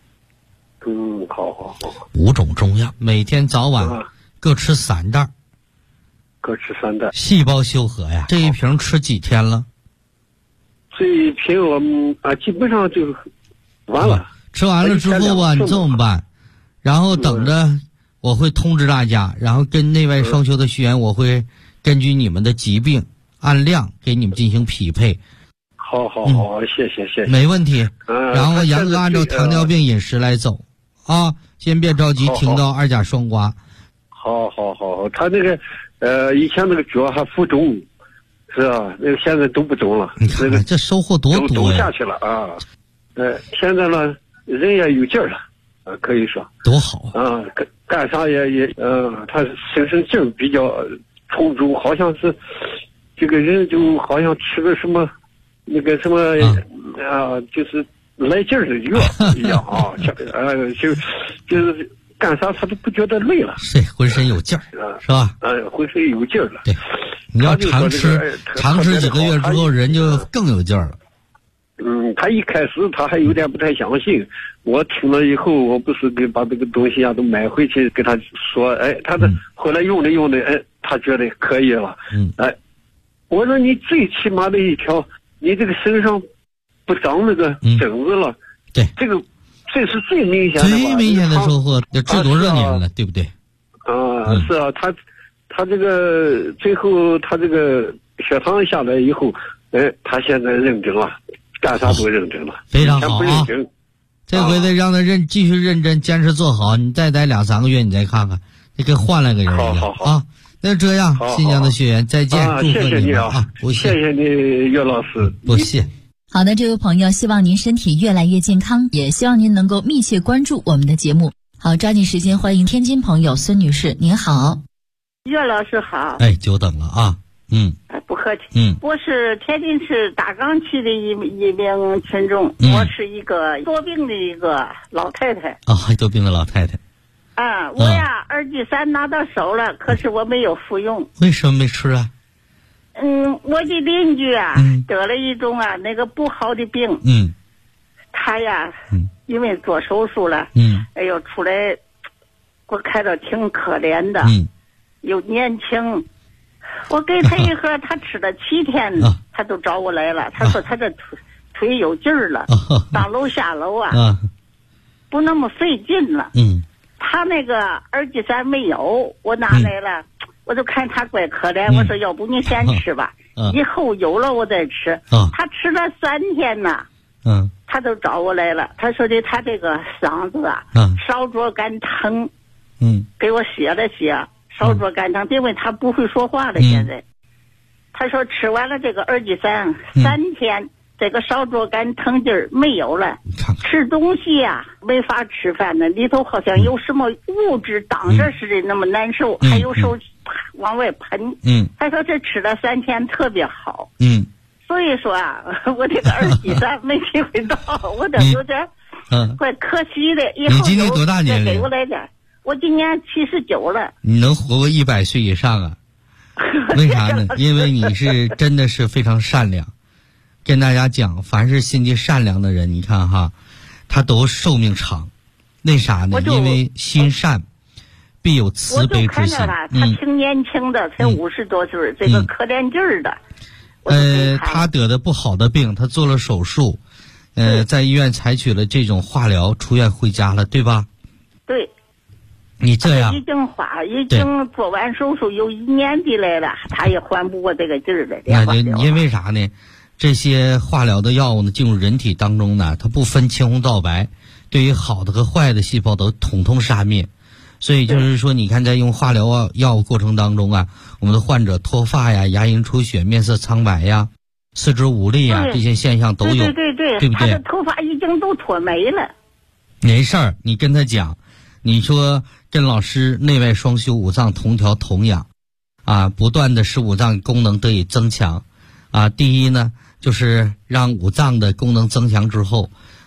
好。 5种中药，每天早晚各吃3袋。 各吃3袋。 细胞修和呀，这一瓶吃几天了？ 这一瓶我们基本上就完了。 吃完了之后吧，你这么办，然后等着我会通知大家，然后跟内外双修的学员，我会根据你们的疾病按量给你们进行匹配。 好，谢谢。 没问题。然后严格按照糖尿病饮食来走啊，先别着急停到2甲双胍。 好，他那个以前那个脚还浮肿，是吧？那个现在都不肿了。 你看看这收获多多呀！ 都下去了啊。现在呢，人也有劲儿了，可以说多好啊！干啥也他身上劲儿比较充足，好像是这个人就好像吃个什么那个什么就是来劲儿的药一样啊，就是干啥他都不觉得累了， 是浑身有劲儿，是吧？ 浑身有劲儿了。 对，你要常吃几个月之后，人就更有劲儿了。 他一开始他还有点不太相信，我听了以后，我不是给把这个东西都买回去给他说，他的后来用的，他觉得可以了。我说你最起码的一条，你这个身上不长那个疹子了， 对， 这是最明显的， 最明显的收获，就制毒热年了，对不对？ 是啊，他这个最后他这个血糖下来以后，他现在认真了。干啥都认真了， 非常好啊！这回得让他继续认真坚持做好，你再待2-3个月，你再看看，你跟换了个人一样啊！那这样，新疆的学员再见，祝福你们啊！不谢， 谢谢你岳老师， 不谢。 好的，这位朋友，希望您身体越来越健康，也希望您能够密切关注我们的节目。好，抓紧时间欢迎天津朋友孙女士，您好。 岳老师好。 久等了啊。 不客气。我是天津市大岗区的一名群众，我是一个多病的一个老太太。 还多病的老太太。 我呀，2剂3拿到手了，可是我没有服用。 为什么没吃啊？ 我的邻居啊，得了一种那个不好的病。他呀，因为做手术了。出来，我看着挺可怜的。又年轻。我给他一盒，他吃了7天，他都找我来了。他说他这腿有劲儿了，上楼下楼不那么费劲了。他那个2剂3没有，我拿来了，我就看他怪可怜。我说要不你先吃吧，以后有了我再吃。他吃了3天呢，他都找我来了。他说的他这个嗓子烧灼肝疼，给我写了写。烧灼肝疼，因为他不会说话了。现在，他说吃完了这个2剂3，3天这个烧灼肝疼劲儿没有了，吃东西呀没法吃饭呢，里头好像有什么物质挡着似的，那么难受，还有手往外喷。他说这吃了3天特别好。所以说我这个2剂3没体会到，我这有点怪可惜的。以后你今年多大年龄？ 再给我来点。我今年79了。 你能活过100岁以上啊？为啥呢？因为你是真的是非常善良。跟大家讲，凡是心地善良的人，你看哈，他都寿命长。为啥呢？因为心善，必有慈悲之心。 我就看着他挺年轻的，才50多岁，这个可怜劲儿的。 他得的不好的病，他做了手术，在医院采取了这种化疗，出院回家了，对吧？ 对。 你这样已经做完手术有1年的来了，他也缓不过这个劲儿来。 那就因为啥呢？这些化疗的药物呢，进入人体当中呢，它不分青红皂白，对于好的和坏的细胞都统统杀灭。所以就是说，你看在用化疗药物过程当中我们的患者脱发呀、牙龈出血、面色苍白呀、四肢无力呀，这些现象都有。 对， 对不对？ 他的头发已经都脱没了。 没事儿，你跟他讲。你说跟老师内外双修，五脏同调同养，不断的使五脏功能得以增强，第一呢，就是让五脏的功能增强之后，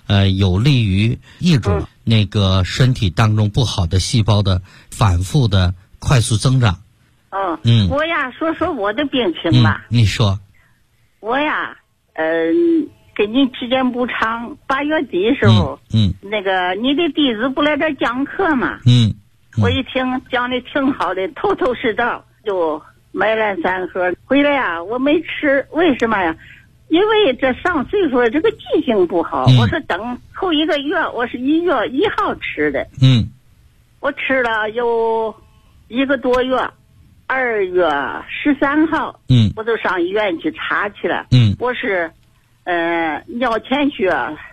有利于抑制那个身体当中不好的细胞的反复的快速增长。 我呀说我的病情吧。 你说。 我呀，跟你时间不长，8月底的时候，那个你的弟子不来这讲课嘛？我一听讲的挺好的，头头是道，就买了3盒回来呀，我没吃，为什么呀？因为这上岁数了，这个记性不好。我说等头1个月，我是1月1号吃的。我吃了有1个多月，2月13号，我就上医院去查去了。我是尿潜血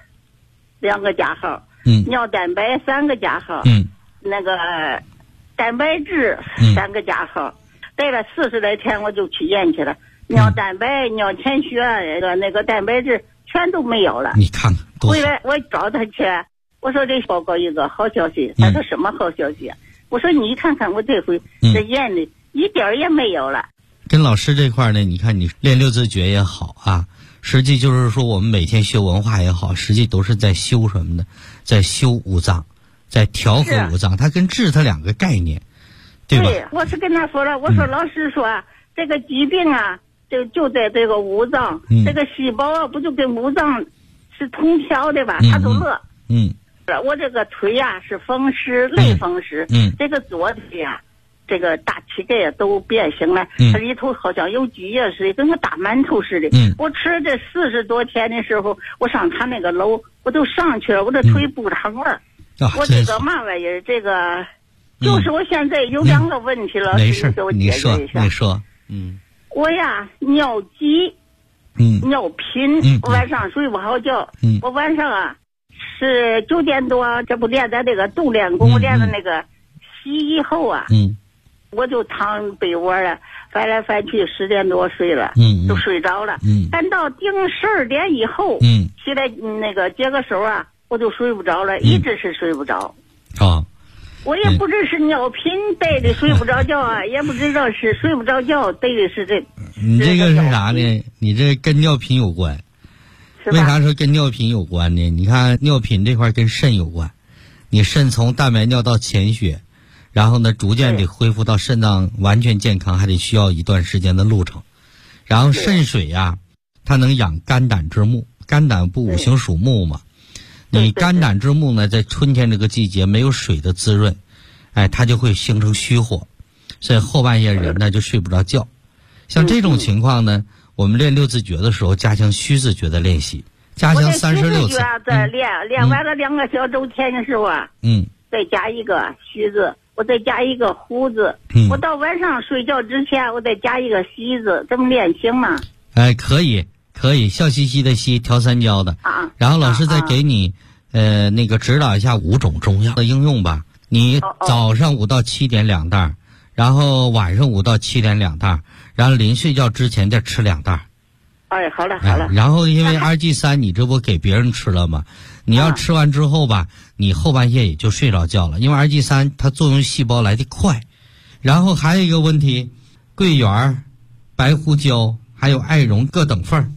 2个加号，尿蛋白3个加号，那个蛋白质3个加号，待了40来天，我就去验去了。尿蛋白、尿潜血那个蛋白质全都没有了。 你看看， 回来我找他去，我说这报告一个好消息。他说什么好消息？我说你看看我这回这验的一点也没有了。 跟老师这块呢，你看你练6字诀也好啊，实际就是说我们每天学文化也好，实际都是在修什么呢？在修五脏，在调和五脏，它跟治它2个概念，对吧？ 对，我是跟他说了，我说老师说这个疾病啊，就在这个五脏，这个细胞啊，不就跟五脏是同调的吧？他都乐。我这个腿呀是风湿，类风湿。这个左腿呀，这个大膝盖呀都变形了，它里头好像有积液似的，跟个大馒头似的。我吃这40多天的时候，我上他那个楼，我都上去了，我这腿不疼了。我这个嘛玩意儿，这个就是我现在有2个问题了， 没事， 给我解决一下。 你说， 我呀尿急，尿频，晚上睡不好觉。我晚上啊是9点多，这不练咱这个动练功，练的那个洗以后啊，我就躺被窝了，翻来翻去10点多睡了，就睡着了。但到定12点以后，起来那个解个手啊，我就睡不着了，一直是睡不着。我也不知是尿频带的睡不着觉啊，也不知道是睡不着觉带的是这。 你这个是啥呢？你这跟尿频有关。为啥说跟尿频有关呢？你看尿频这块跟肾有关，你肾从蛋白尿到潜血，然后呢逐渐的恢复到肾脏完全健康，还得需要一段时间的路程。然后肾水呀，它能养肝胆之木，肝胆不五行属木嘛。你肝胆之木呢，在春天这个季节没有水的滋润，它就会形成虚火，所以后半夜人呢就睡不着觉。像这种情况呢，我们练6字诀的时候，加强虚字诀的练习，加强36次。 在练完了2个小周天的时候啊，再加一个虚字，我再加一个胡字，我到晚上睡觉之前，我再加一个喜字，这么练行吗？ 可以，笑嘻嘻的嘻，调3焦的。然后老师再给你那个指导一下5种中药的应用吧。你早上5到7点2袋，然后晚上5到7点2袋，然后临睡觉之前再吃2袋。 好了。 然后因为RG3你这不给别人吃了吗？你要吃完之后吧，你后半夜也就睡着觉了，因为RG3它作用细胞来得快。然后还有一个问题，桂圆、白胡椒还有艾绒各等份。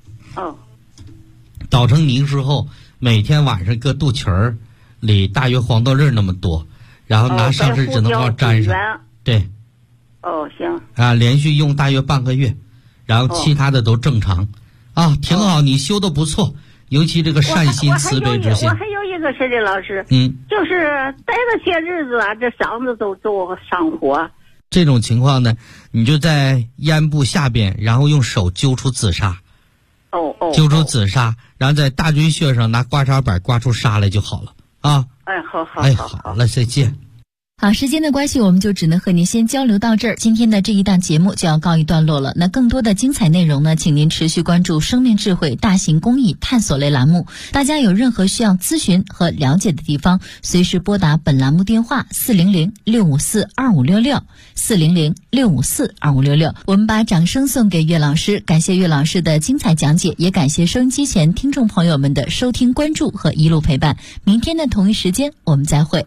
捣成泥之后，每天晚上搁肚脐儿里大约黄豆粒那么多，然后拿上身指头泡沾上。对。行。连续用大约半个月，然后其他的都正常。挺好，你修的不错，尤其这个善心慈悲之心。 我还有一个事的老师，就是待了些日子啊，这嗓子都上火。 这种情况呢，你就在咽部下边，然后用手揪出紫砂。揪出紫砂，然后在大椎穴上拿刮痧板刮出痧来就好了啊！好了，再见。 好，时间的关系，我们就只能和您先交流到这儿。今天的这一档节目就要告一段落了。那更多的精彩内容呢，请您持续关注生命智慧大型公益探索类栏目。大家有任何需要咨询和了解的地方，随时拨打本栏目电话400-654-2566 400-654-2566。我们把掌声送给岳老师，感谢岳老师的精彩讲解，也感谢收音机前听众朋友们的收听关注和一路陪伴。明天的同一时间我们再会。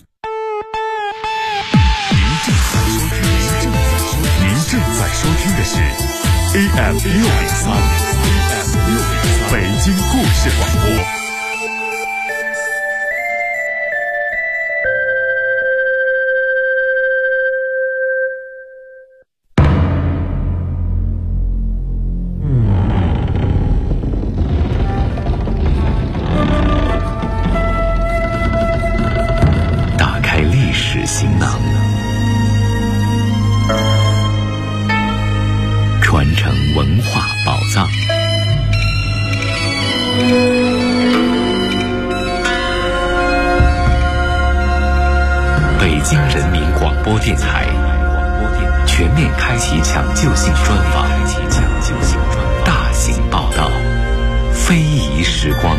您正在收听的是 AM603 北京故事广播。 文化宝藏。北京人民广播电台全面开启抢救性专访，大型报道，非遗时光。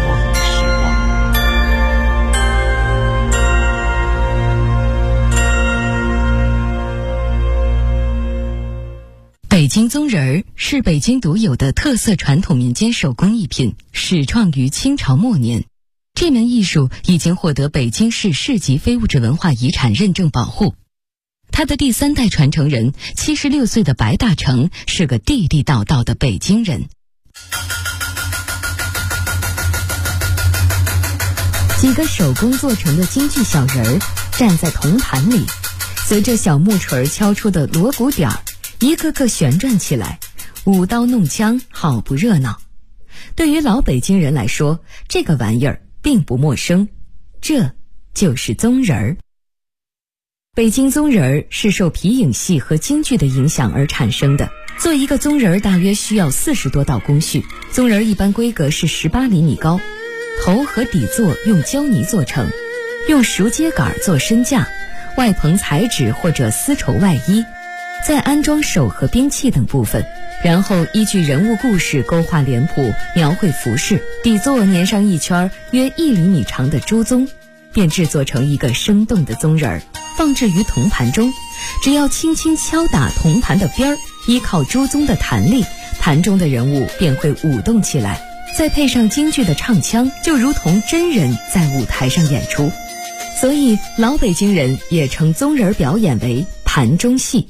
北京宗人儿是北京独有的特色传统民间手工艺品，始创于清朝末年。这门艺术已经获得北京市市级非物质文化遗产认证保护。他的第3代传承人76岁的白大成是个地地道道的北京人。几个手工做成的京剧小人儿站在铜盘里，随着小木锤敲出的锣鼓点儿，一个个旋转起来，舞刀弄枪，好不热闹。对于老北京人来说，这个玩意儿并不陌生，这就是宗人儿。北京宗人儿是受皮影戏和京剧的影响而产生的。做一个宗人儿大约需要40多道工序。宗人儿一般规格是18厘米高，头和底座用胶泥做成，用熟秸秆做身架，外棚彩纸或者丝绸外衣，再安装手和兵器等部分，然后依据人物故事勾画脸谱，描绘服饰，底座粘上一圈约1厘米长的朱宗，便制作成一个生动的宗人儿，放置于铜盘中。只要轻轻敲打铜盘的边儿，依靠朱宗的弹力，盘中的人物便会舞动起来，再配上京剧的唱腔，就如同真人在舞台上演出。所以老北京人也称宗人表演为盘中戏。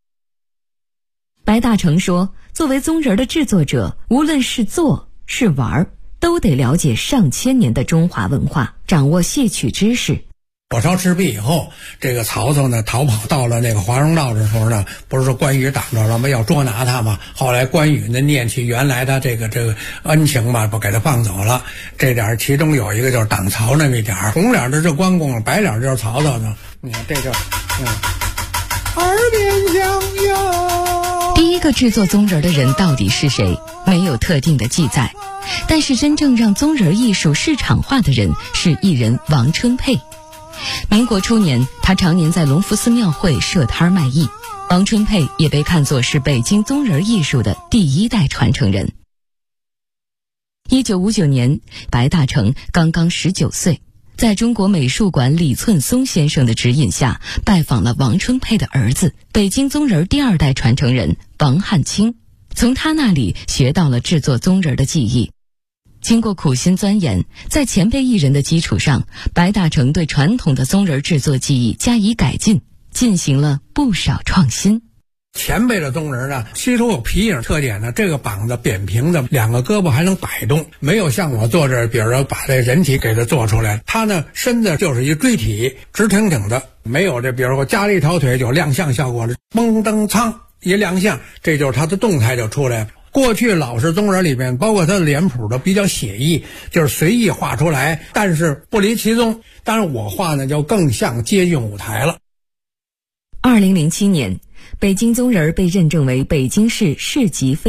白大成说，作为宗人的制作者，无论是做是玩，都得了解上千年的中华文化，掌握戏曲知识。 火烧赤壁以后，这个曹操呢逃跑到了那个华容道的时候呢，不是说关羽挡着了吗？要捉拿他嘛。后来关羽呢念起原来的这个恩情嘛，不给他放走了。这点其中有一个就是挡曹那么一点，红脸的是关公，白脸就是曹操呢。你看这就耳边响哟。 第一个制作宗人的人到底是谁，没有特定的记载。但是真正让宗人艺术市场化的人是艺人王春佩。民国初年，他常年在隆福寺庙会设摊卖艺。王春佩也被看作是北京宗人艺术的第1代传承人。1959年，白大成刚刚19岁，在中国美术馆李寸松先生的指引下，拜访了王春佩的儿子，北京宗人第2代传承人王汉卿，从他那里学到了制作宗人的技艺。经过苦心钻研，在前辈艺人的基础上，白大成对传统的宗人制作技艺加以改进，进行了不少创新。 前辈的宗人呢，吸收有皮影特点呢，这个膀子扁平的，2个胳膊还能摆动，没有像我做这，比如说把这人体给它做出来，他呢身子就是一锥体，直挺挺的，没有这比如说加了一条腿就亮相效果了，嘣噔噌一亮相，这就是他的动态就出来了。过去老式宗人里面，包括他的脸谱都比较写意，就是随意画出来，但是不离其宗。当然我画呢就更像接近舞台了。 2007年，北京宗人被认证为北京市市级非